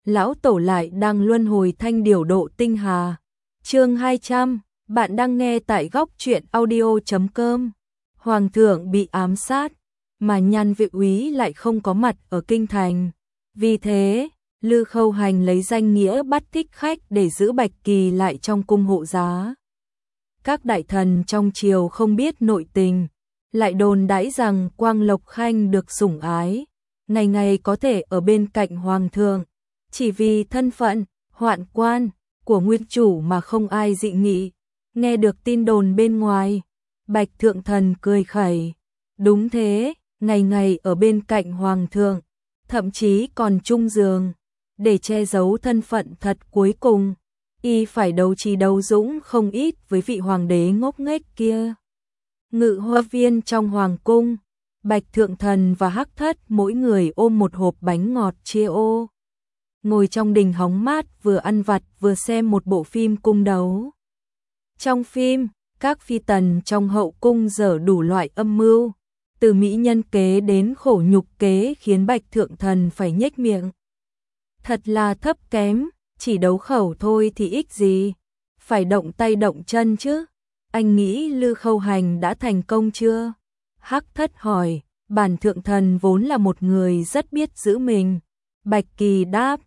lão tổ lại đang luân hồi thanh điểu độ tinh hà. Chương 200, bạn đang nghe tại góc truyện audio.com. Hoàng thượng bị ám sát, mà Nhan Vị Úy lại không có mặt ở kinh thành. Vì thế, Lư Khâu Hành lấy danh nghĩa bắt thích khách để giữ Bạch Kỳ lại trong cung hộ giá. Các đại thần trong triều không biết nội tình, lại đồn đãi rằng Quang Lộc Khanh được sủng ái, ngày ngày có thể ở bên cạnh hoàng thượng, chỉ vì thân phận, hoạn quan của nguyên chủ mà không ai dị nghị. Nghe được tin đồn bên ngoài, Bạch Thượng Thần cười khẩy. Đúng thế, ngày ngày ở bên cạnh hoàng thượng, thậm chí còn chung giường, để che giấu thân phận thật cuối cùng. Y phải đấu trí đấu dũng không ít với vị hoàng đế ngốc nghếch kia. Ngự hoa viên trong hoàng cung, Bạch Thượng Thần và Hắc Thất mỗi người ôm một hộp bánh ngọt chia ô. Ngồi trong đình hóng mát vừa ăn vặt vừa xem một bộ phim cung đấu. Trong phim, các phi tần trong hậu cung dở đủ loại âm mưu, từ mỹ nhân kế đến khổ nhục kế khiến Bạch Thượng Thần phải nhếch miệng. Thật là thấp kém, chỉ đấu khẩu thôi thì ích gì, phải động tay động chân chứ. Anh nghĩ Lư Khâu Hành đã thành công chưa? Hắc Thất hỏi. Bản Thượng Thần vốn là một người rất biết giữ mình. Bạch Kỳ đáp,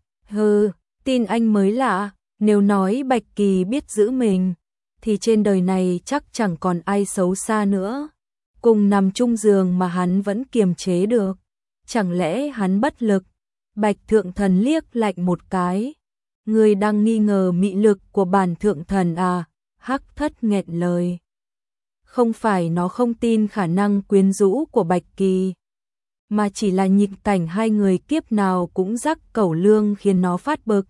tin anh mới lạ, nếu nói Bạch Kỳ biết giữ mình, thì trên đời này chắc chẳng còn ai xấu xa nữa. Cùng nằm chung giường mà hắn vẫn kiềm chế được, chẳng lẽ hắn bất lực? Bạch Thượng Thần liếc lạnh một cái. Người đang nghi ngờ mị lực của bản Thượng Thần à? Hắc Thất nghẹn lời. Không phải nó không tin khả năng quyến rũ của Bạch Kỳ, mà chỉ là nhịp cảnh hai người kiếp nào cũng rắc cẩu lương khiến nó phát bực.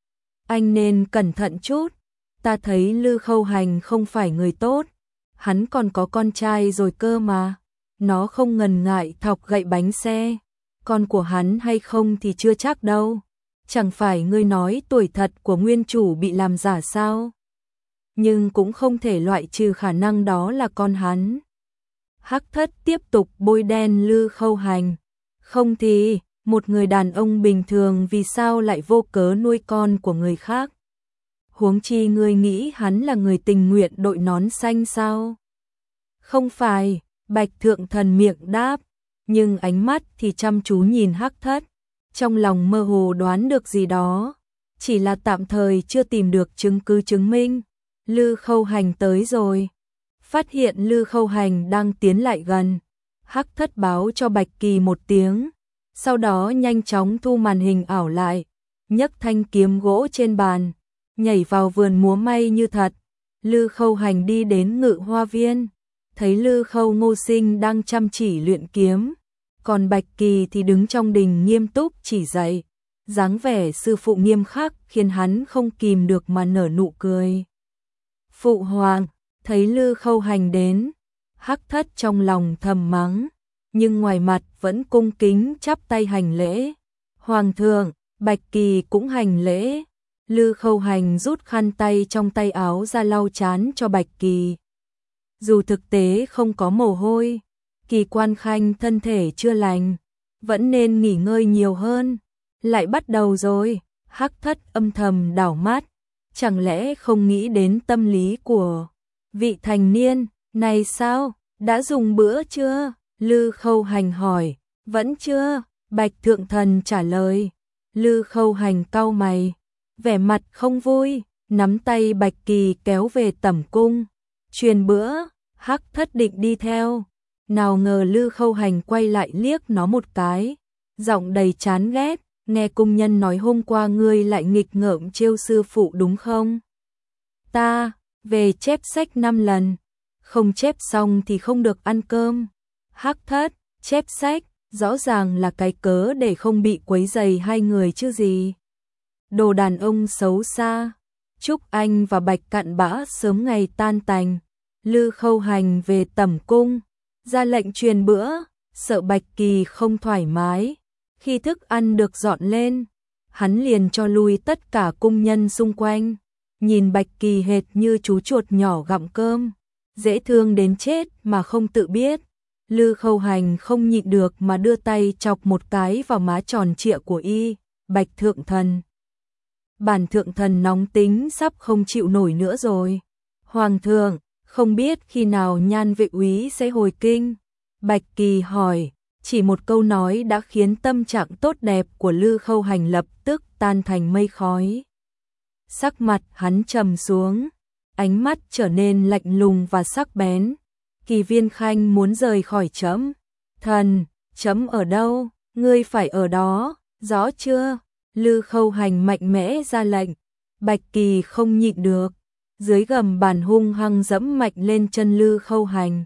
Anh nên cẩn thận chút, ta thấy Lư Khâu Hành không phải người tốt, hắn còn có con trai rồi cơ mà. Nó không ngần ngại thọc gậy bánh xe, con của hắn hay không thì chưa chắc đâu. Chẳng phải ngươi nói tuổi thật của nguyên chủ bị làm giả sao? Nhưng cũng không thể loại trừ khả năng đó là con hắn. Hắc Thất tiếp tục bôi đen Lư Khâu Hành. Không thì, một người đàn ông bình thường vì sao lại vô cớ nuôi con của người khác? Huống chi ngươi nghĩ hắn là người tình nguyện đội nón xanh sao? Không phải, Bạch Thượng Thần miệng đáp, nhưng ánh mắt thì chăm chú nhìn Hắc Thất, trong lòng mơ hồ đoán được gì đó, chỉ là tạm thời chưa tìm được chứng cứ chứng minh. Lư Khâu Hành tới rồi. Phát hiện Lư Khâu Hành đang tiến lại gần, Hắc Thất báo cho Bạch Kỳ một tiếng, sau đó nhanh chóng thu màn hình ảo lại, nhấc thanh kiếm gỗ trên bàn, nhảy vào vườn múa may như thật. Lư Khâu Hành đi đến Ngự Hoa Viên, thấy Lư Khâu Ngô Sinh đang chăm chỉ luyện kiếm, còn Bạch Kỳ thì đứng trong đình nghiêm túc chỉ dạy, dáng vẻ sư phụ nghiêm khắc khiến hắn không kìm được mà nở nụ cười. Phụ hoàng, thấy Lư Khâu Hành đến, Hắc Thất trong lòng thầm mắng, nhưng ngoài mặt vẫn cung kính chắp tay hành lễ. Hoàng thượng, Bạch Kỳ cũng hành lễ. Lư Khâu Hành rút khăn tay trong tay áo ra lau trán cho Bạch Kỳ. Dù thực tế không có mồ hôi, Kỳ Quan Khanh thân thể chưa lành, vẫn nên nghỉ ngơi nhiều hơn. Lại bắt đầu rồi, Hắc Thất âm thầm đảo mắt, chẳng lẽ không nghĩ đến tâm lý của vị thành niên này sao? Đã dùng bữa chưa? Lư Khâu Hành hỏi. Vẫn chưa, Bạch Thượng Thần trả lời. Lư Khâu Hành cau mày, vẻ mặt không vui, nắm tay Bạch Kỳ kéo về tẩm cung. Truyền bữa, Hắc Thất định đi theo, nào ngờ Lư Khâu Hành quay lại liếc nó một cái, giọng đầy chán ghét. Nghe cung nhân nói hôm qua ngươi lại nghịch ngợm trêu sư phụ đúng không? Ta, về chép sách 5 lần, không chép xong thì không được ăn cơm. Hắc Thất, chép sách, rõ ràng là cái cớ để không bị quấy rầy hai người chứ gì. Đồ đàn ông xấu xa, chúc anh và Bạch cặn bã sớm ngày tan tành. Lư Khâu Hành về tẩm cung, ra lệnh truyền bữa, sợ Bạch Kỳ không thoải mái. Khi thức ăn được dọn lên, hắn liền cho lui tất cả cung nhân xung quanh, nhìn Bạch Kỳ hệt như chú chuột nhỏ gặm cơm, dễ thương đến chết mà không tự biết. Lư Khâu Hành không nhịn được mà đưa tay chọc một cái vào má tròn trịa của y. Bạch Thượng Thần bản thượng thần nóng tính sắp không chịu nổi nữa rồi. Hoàng thượng, không biết khi nào Nhan vệ úy sẽ hồi kinh? Bạch Kỳ hỏi, chỉ một câu nói đã khiến tâm trạng tốt đẹp của Lư Khâu Hành lập tức tan thành mây khói. Sắc mặt hắn trầm xuống, ánh mắt trở nên lạnh lùng và sắc bén. Kỳ Viên Khanh muốn rời khỏi trẫm. Thần, trẫm ở đâu, ngươi phải ở đó, rõ chưa? Lư Khâu Hành mạnh mẽ ra lệnh. Bạch Kỳ không nhịn được, dưới gầm bàn hung hăng dẫm mạnh lên chân Lư Khâu Hành.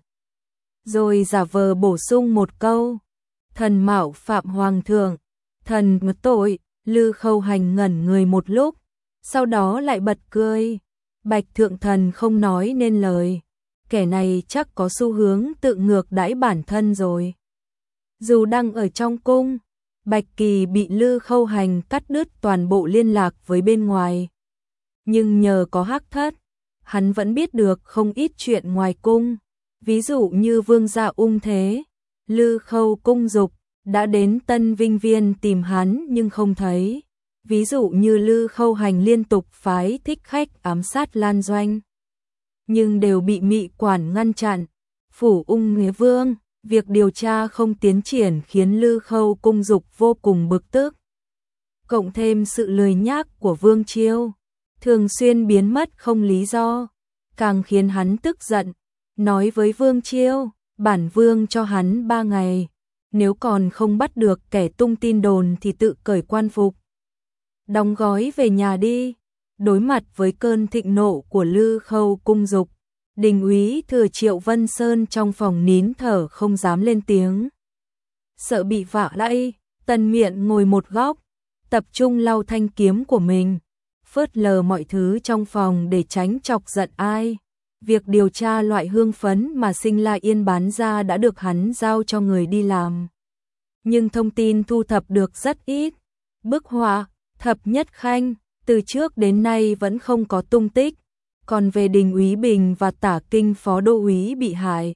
Rồi giả vờ bổ sung một câu, thần mạo phạm hoàng thượng, thần ngất tội. Lư Khâu Hành ngẩn người một lúc, sau đó lại bật cười. Bạch thượng thần không nói nên lời, kẻ này chắc có xu hướng tự ngược đãi bản thân rồi. Dù đang ở trong cung, Bạch Kỳ bị Lư Khâu Hành cắt đứt toàn bộ liên lạc với bên ngoài. Nhưng nhờ có Hắc Thất, hắn vẫn biết được không ít chuyện ngoài cung. Ví dụ như vương gia Ung Thế, Lư Khâu Cung Dục đã đến Tân Vinh Viên tìm hắn nhưng không thấy. Ví dụ như Lư Khâu Hành liên tục phái thích khách ám sát Lan Doanh, nhưng đều bị Mị Quản ngăn chặn. Phủ Ung Nghĩa Vương, việc điều tra không tiến triển khiến Lư Khâu Cung Dục vô cùng bực tức. Cộng thêm sự lười nhác của Vương Chiêu, thường xuyên biến mất không lý do, càng khiến hắn tức giận. Nói với Vương Chiêu, bản vương cho hắn 3 ngày, nếu còn không bắt được kẻ tung tin đồn thì tự cởi quan phục, đóng gói về nhà đi. Đối mặt với cơn thịnh nộ của Lư Khâu Cung Dục, Đình úy Thừa Triệu Vân Sơn trong phòng nín thở không dám lên tiếng. Sợ bị vạ lẫy, Tần Miện ngồi một góc, tập trung lau thanh kiếm của mình, phớt lờ mọi thứ trong phòng để tránh chọc giận ai. Việc điều tra loại hương phấn mà Sinh La Yên bán ra đã được hắn giao cho người đi làm. Nhưng thông tin thu thập được rất ít. Bức họa Thập Nhất Khanh từ trước đến nay vẫn không có tung tích. Còn về Đình úy Bình và Tả Kinh Phó Đô úy bị hại,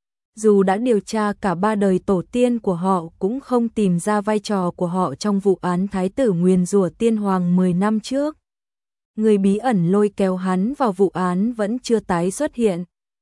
dù đã điều tra cả 3 đời tổ tiên của họ cũng không tìm ra vai trò của họ trong vụ án Thái tử nguyền rủa tiên hoàng 10 năm trước. Người bí ẩn lôi kéo hắn vào vụ án vẫn chưa tái xuất hiện.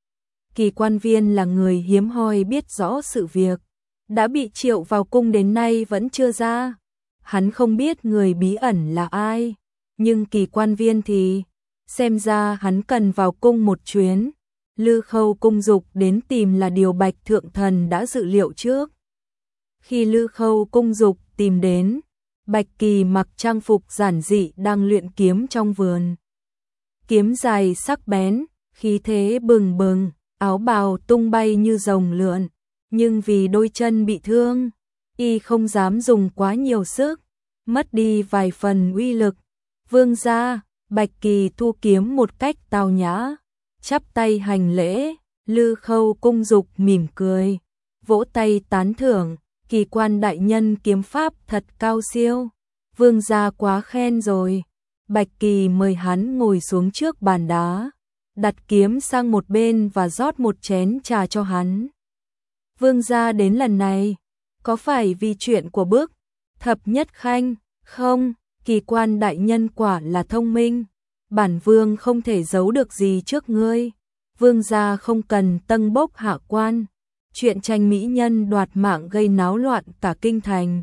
Kỳ Quan Viên là người hiếm hoi biết rõ sự việc, đã bị triệu vào cung đến nay vẫn chưa ra. Hắn không biết người bí ẩn là ai, nhưng Kỳ Quan Viên thì xem ra hắn cần vào cung một chuyến. Lư Khâu Cung Dục đến tìm là điều Bạch Thượng Thần đã dự liệu trước. Khi Lư Khâu Cung Dục tìm đến, Bạch Kỳ mặc trang phục giản dị đang luyện kiếm trong vườn. Kiếm dài sắc bén, khí thế bừng bừng, áo bào tung bay như rồng lượn, nhưng vì đôi chân bị thương, y không dám dùng quá nhiều sức, mất đi vài phần uy lực. Vương gia, Bạch Kỳ thu kiếm một cách tao nhã, chắp tay hành lễ. Lư Khâu Cung Dục mỉm cười, vỗ tay tán thưởng. Kỳ quan đại nhân kiếm pháp thật cao siêu, vương gia quá khen rồi. Bạch Kỳ mời hắn ngồi xuống trước bàn đá, đặt kiếm sang một bên và rót một chén trà cho hắn. Vương gia đến lần này, có phải vì chuyện của bức Thập Nhất Khanh không? Kỳ quan đại nhân quả là thông minh, bản vương không thể giấu được gì trước ngươi. Vương gia không cần tâng bốc hạ quan. Chuyện tranh mỹ nhân đoạt mạng gây náo loạn cả kinh thành.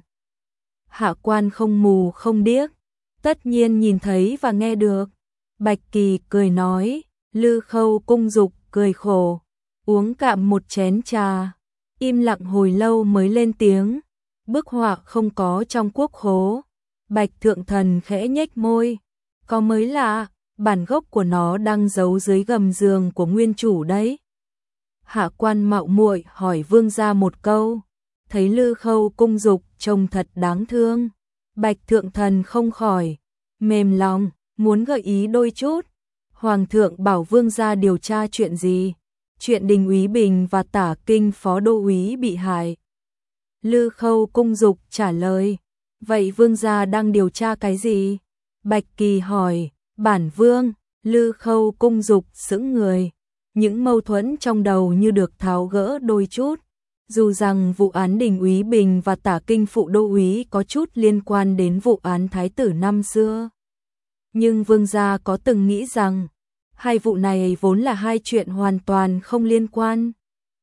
Hạ quan không mù không điếc, tất nhiên nhìn thấy và nghe được. Bạch Kỳ cười nói. Lư Khâu Cung Dục cười khổ, uống cạn một chén trà, im lặng hồi lâu mới lên tiếng. Bức họa không có trong quốc khố. Bạch Thượng Thần khẽ nhếch môi, có mới lạ, bản gốc của nó đang giấu dưới gầm giường của nguyên chủ đấy. Hạ quan mạo muội hỏi vương gia một câu, thấy Lư Khâu Cung Dục trông thật đáng thương. Bạch Thượng Thần không khỏi mềm lòng, muốn gợi ý đôi chút. Hoàng thượng bảo vương gia điều tra chuyện gì? Chuyện Đình úy Bình và Tả Kinh Phó Đô úy bị hại. Lư Khâu Cung Dục trả lời. Vậy vương gia đang điều tra cái gì? Bạch Kỳ hỏi. Bản vương. Lư Khâu Cung Dục sững người. Những mâu thuẫn trong đầu như được tháo gỡ đôi chút. Dù rằng vụ án Đình úy Bình và Tả Kinh Phụ Đô úy có chút liên quan đến vụ án Thái tử năm xưa, Nhưng vương gia có từng nghĩ rằng hai vụ này vốn là hai chuyện hoàn toàn không liên quan.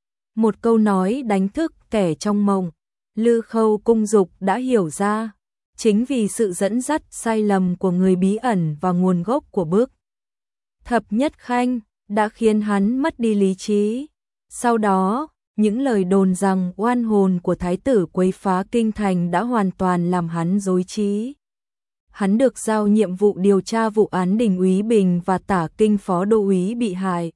Một câu nói đánh thức kẻ trong mộng, Lư Khâu Cung Dục đã hiểu ra, chính vì sự dẫn dắt sai lầm của người bí ẩn và nguồn gốc của bức Thập Nhất Khanh đã khiến hắn mất đi lý trí. Sau đó, những lời đồn rằng oan hồn của thái tử quấy phá kinh thành đã hoàn toàn làm hắn rối trí. Hắn được giao nhiệm vụ điều tra vụ án Đình Úy Bình và Tả Kinh Phó Đô úy bị hại,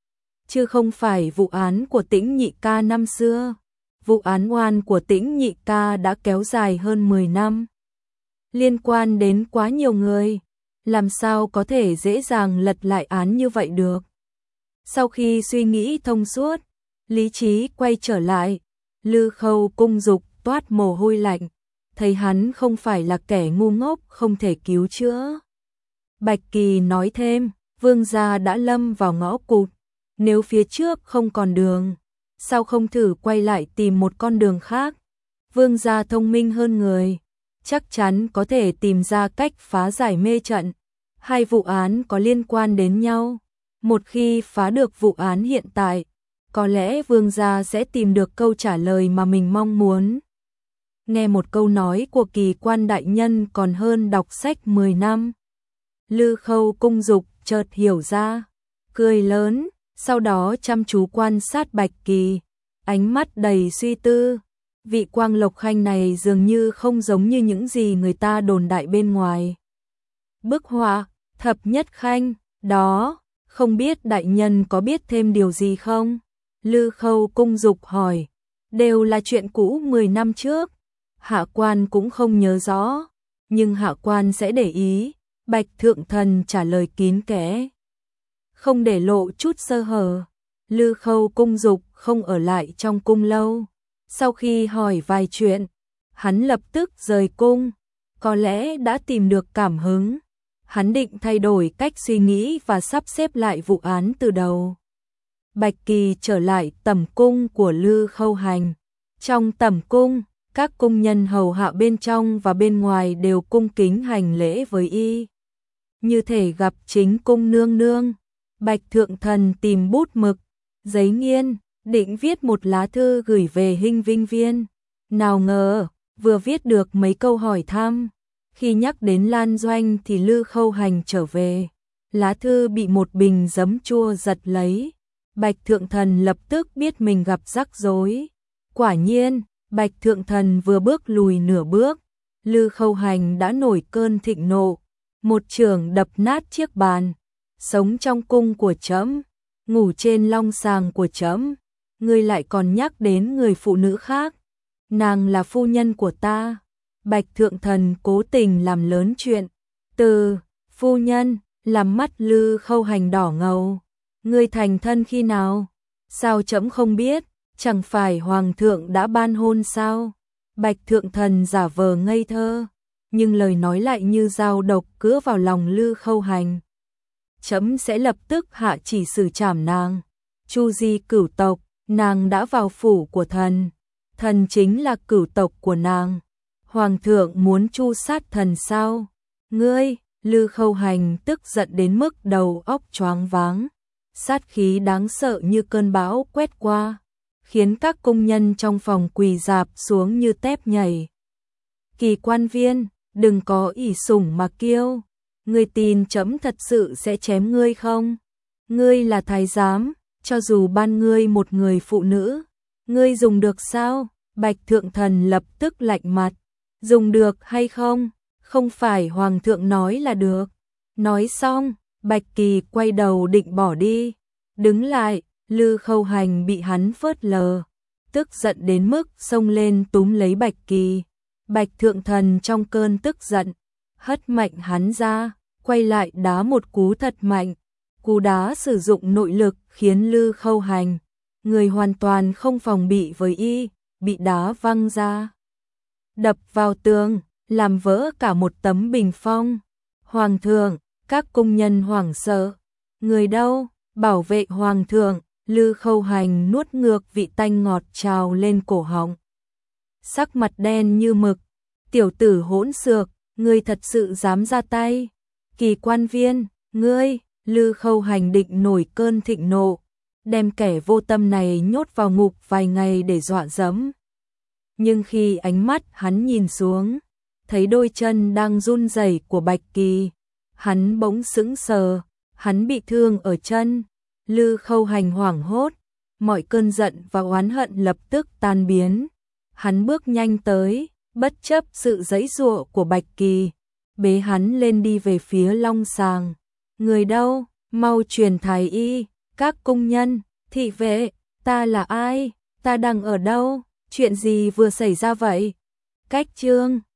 chứ không phải vụ án của Tĩnh Nhị Ca năm xưa. Vụ án oan của Tĩnh Nhị Ca đã kéo dài hơn 10 năm, liên quan đến quá nhiều người, làm sao có thể dễ dàng lật lại án như vậy được. Sau khi suy nghĩ thông suốt, lý trí quay trở lại, Lư Khâu Cung Dục toát mồ hôi lạnh, thấy hắn không phải là kẻ ngu ngốc không thể cứu chữa. Bạch Kỳ nói thêm, vương gia đã lâm vào ngõ cụt, nếu phía trước không còn đường, sao không thử quay lại tìm một con đường khác? Vương gia thông minh hơn người, chắc chắn có thể tìm ra cách phá giải mê trận. Hai vụ án có liên quan đến nhau, một khi phá được vụ án hiện tại, có lẽ vương gia sẽ tìm được câu trả lời mà mình mong muốn. Nghe một câu nói của Kỳ Quan đại nhân còn hơn đọc sách 10 năm. Lư Khâu Cung Dục chợt hiểu ra, cười lớn, sau đó chăm chú quan sát Bạch Kỳ, ánh mắt đầy suy tư. Vị Quang Lộc Khanh này dường như không giống như những gì người ta đồn đại bên ngoài. Bức họa Thập Nhất Khanh đó, không biết đại nhân có biết thêm điều gì không? Lư Khâu Cung Dục hỏi. Đều là chuyện cũ 10 năm trước, hạ quan cũng không nhớ rõ, nhưng hạ quan sẽ để ý. Bạch Thượng Thần trả lời kín kẽ, không để lộ chút sơ hở. Lư Khâu Cung Dục không ở lại trong cung lâu, sau khi hỏi vài chuyện, hắn lập tức rời cung, có lẽ đã tìm được cảm hứng. Hắn định thay đổi cách suy nghĩ và sắp xếp lại vụ án từ đầu. Bạch Kỳ trở lại tẩm cung của Lư Khâu Hành. Trong tẩm cung, các cung nhân hầu hạ bên trong và bên ngoài đều cung kính hành lễ với y, như thể gặp chính cung nương nương. Bạch Thượng Thần tìm bút mực, giấy nghiên, định viết một lá thư gửi về Hinh Vinh Viên. Nào ngờ, vừa viết được mấy câu hỏi thăm, khi nhắc đến Lan Doanh thì Lư Khâu Hành trở về. Lá thư bị một bình giấm chua giật lấy. Bạch Thượng Thần lập tức biết mình gặp rắc rối. Quả nhiên, Bạch Thượng Thần vừa bước lùi nửa bước, Lư Khâu Hành đã nổi cơn thịnh nộ, một chưởng đập nát chiếc bàn. Sống trong cung của trẫm, ngủ trên long sàng của trẫm, ngươi lại còn nhắc đến người phụ nữ khác, nàng là phu nhân của ta. Bạch Thượng Thần cố tình làm lớn chuyện. Từ phu nhân làm mắt Lư Khâu Hành đỏ ngầu. Ngươi thành thân khi nào? Sao trẫm không biết? Chẳng phải hoàng thượng đã ban hôn sao? Bạch Thượng Thần giả vờ ngây thơ, nhưng lời nói lại như dao độc cứa vào lòng Lư Khâu Hành. Trẫm sẽ lập tức hạ chỉ xử trảm nàng. Chu di cửu tộc, nàng đã vào phủ của thần, thần chính là cửu tộc của nàng. Hoàng thượng muốn chu sát thần sao? Ngươi, Lư Khâu Hành tức giận đến mức đầu óc choáng váng. Sát khí đáng sợ như cơn bão quét qua, khiến các công nhân trong phòng quỳ rạp xuống như tép nhảy. Kỳ Quan Viên, đừng có ỷ sủng mà kiêu. Ngươi tin trẫm thật sự sẽ chém ngươi không? Ngươi là thái giám, cho dù ban ngươi một người phụ nữ, ngươi dùng được sao? Bạch Thượng Thần lập tức lạnh mặt. Dùng được hay không? Không phải hoàng thượng nói là được. Nói xong, Bạch Kỳ quay đầu định bỏ đi. Đứng lại, Lư Khâu Hành bị hắn phớt lờ, tức giận đến mức xông lên túm lấy Bạch Kỳ. Bạch Thượng Thần trong cơn tức giận, hất mạnh hắn ra, quay lại đá một cú thật mạnh. Cú đá sử dụng nội lực khiến Lư Khâu Hành, người hoàn toàn không phòng bị với y, bị đá văng ra, đập vào tường, làm vỡ cả một tấm bình phong. Hoàng thượng, các công nhân hoảng sợ. Người đâu? Bảo vệ hoàng thượng. Lư Khâu Hành nuốt ngược vị tanh ngọt trào lên cổ họng. Sắc mặt đen như mực. Tiểu tử hỗn xược, ngươi thật sự dám ra tay. Kỳ quan viên, ngươi, Lư Khâu Hành định nổi cơn thịnh nộ, đem kẻ vô tâm này nhốt vào ngục vài ngày để dọa dẫm. Nhưng khi ánh mắt hắn nhìn xuống, thấy đôi chân đang run rẩy của Bạch Kỳ, hắn bỗng sững sờ, hắn bị thương ở chân. Lư Khâu Hành hoảng hốt, mọi cơn giận và oán hận lập tức tan biến. Hắn bước nhanh tới, bất chấp sự giãy giụa của Bạch Kỳ, bế hắn lên đi về phía Long Sàng. Người đâu, mau truyền thái y, các cung nhân, thị vệ, ta là ai, ta đang ở đâu, chuyện gì vừa xảy ra vậy? Cách chương